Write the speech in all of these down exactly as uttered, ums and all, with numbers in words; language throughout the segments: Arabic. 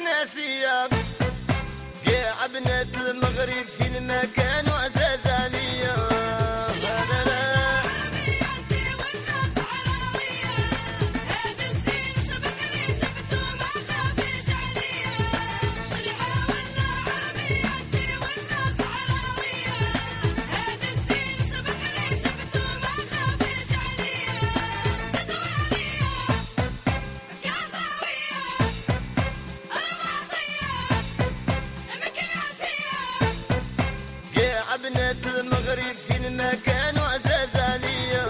ناسية قاع بنات المغرب في المكان وعزاز عليا. بنات المغرب في المكان وعزاز عليا.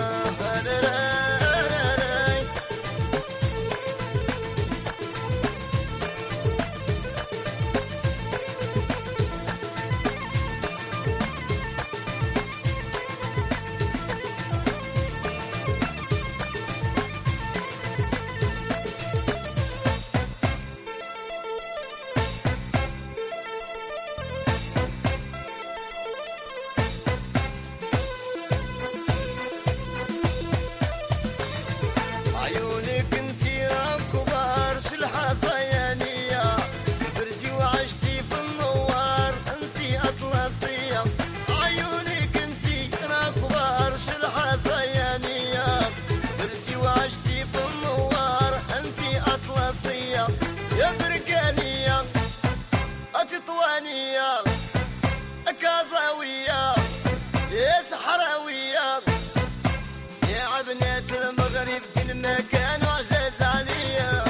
يا بركانية أتطوانية أكازاوية يا صحراوية يا عبنات المغرب في المكان وعزاز عليا.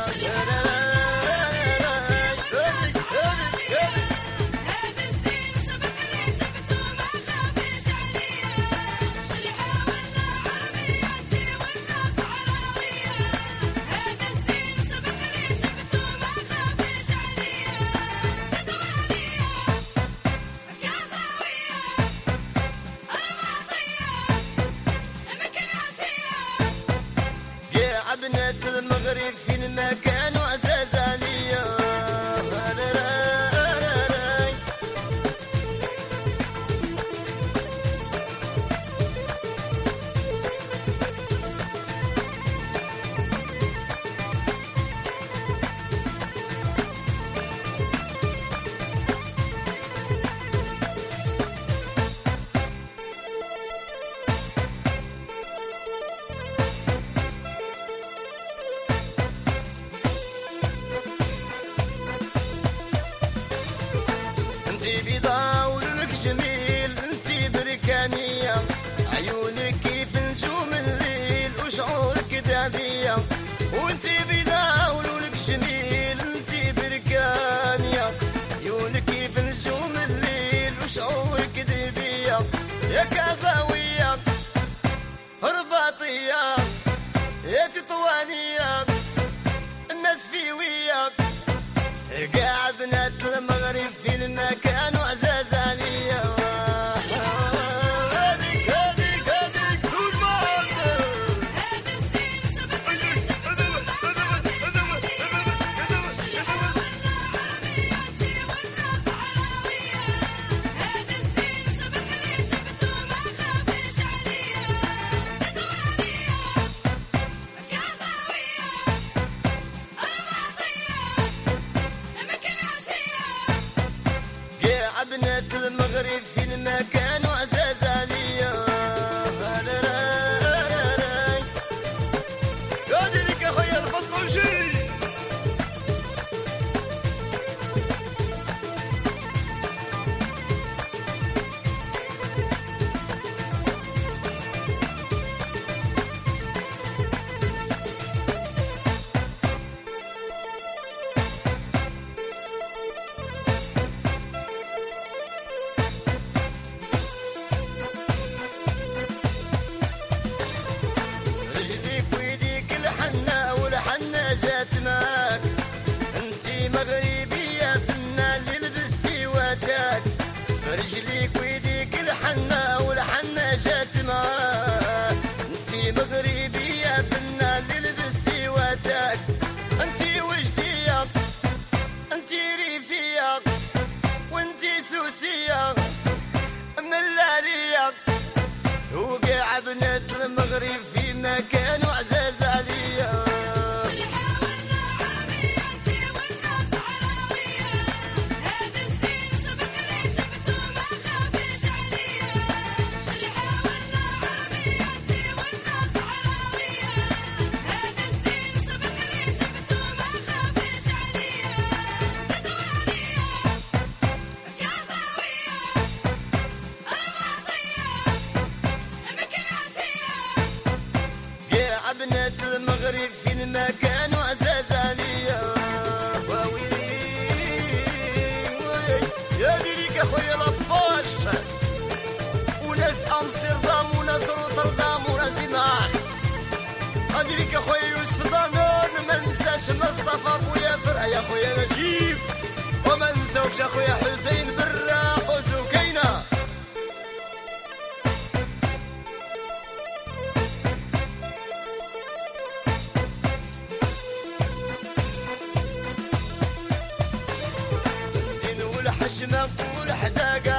بنات المغرب في المكان وعزاز عليا. انتي بيضا ولونك جميل انتي بركانية عيونك كيف نجوم الليل وشعورك دافية. وانتي بيضا ولونك جميل انتي بركانية عيونك كيف نجوم الليل وشعورك دافية. يا كازاوية رباطية يا تطوانية الناس فيوية قاع بنات المغرب في المكان وعزاز عليا. هذيك هذيك هذيك تربط هذا الزين سبق لي شفت عربياتي ولا صحراوية. هذا الزين سبق لي شفت ما خافش عليا. تطوانية كازاوية بنات المغرب في المكان وعزاز عليا. يا ديرك يا خويا الفضل شي مغربية فنان اللي لبستي واتاك رجليك ويديك الحنة والحنة جات معاك. انتي مغربية فنان اللي لبستي واتاك انتي وجدية انتي ريفية وانتي سوسية من اللالية. وقاع بنات المغرب في مكان وعزاز عليا. شريحة ولا عربياتي ولا خويا لطاش، وناس امستردام وناس روتردام وناس دماغ. غادي ليك يا خويا يوسف ضامن، ما ننساش مصطفى خويا فرع يا خويا نجيب، وما ننساوكش يا خويا حسين براق وسكينه. الزين والحشمه والحداقه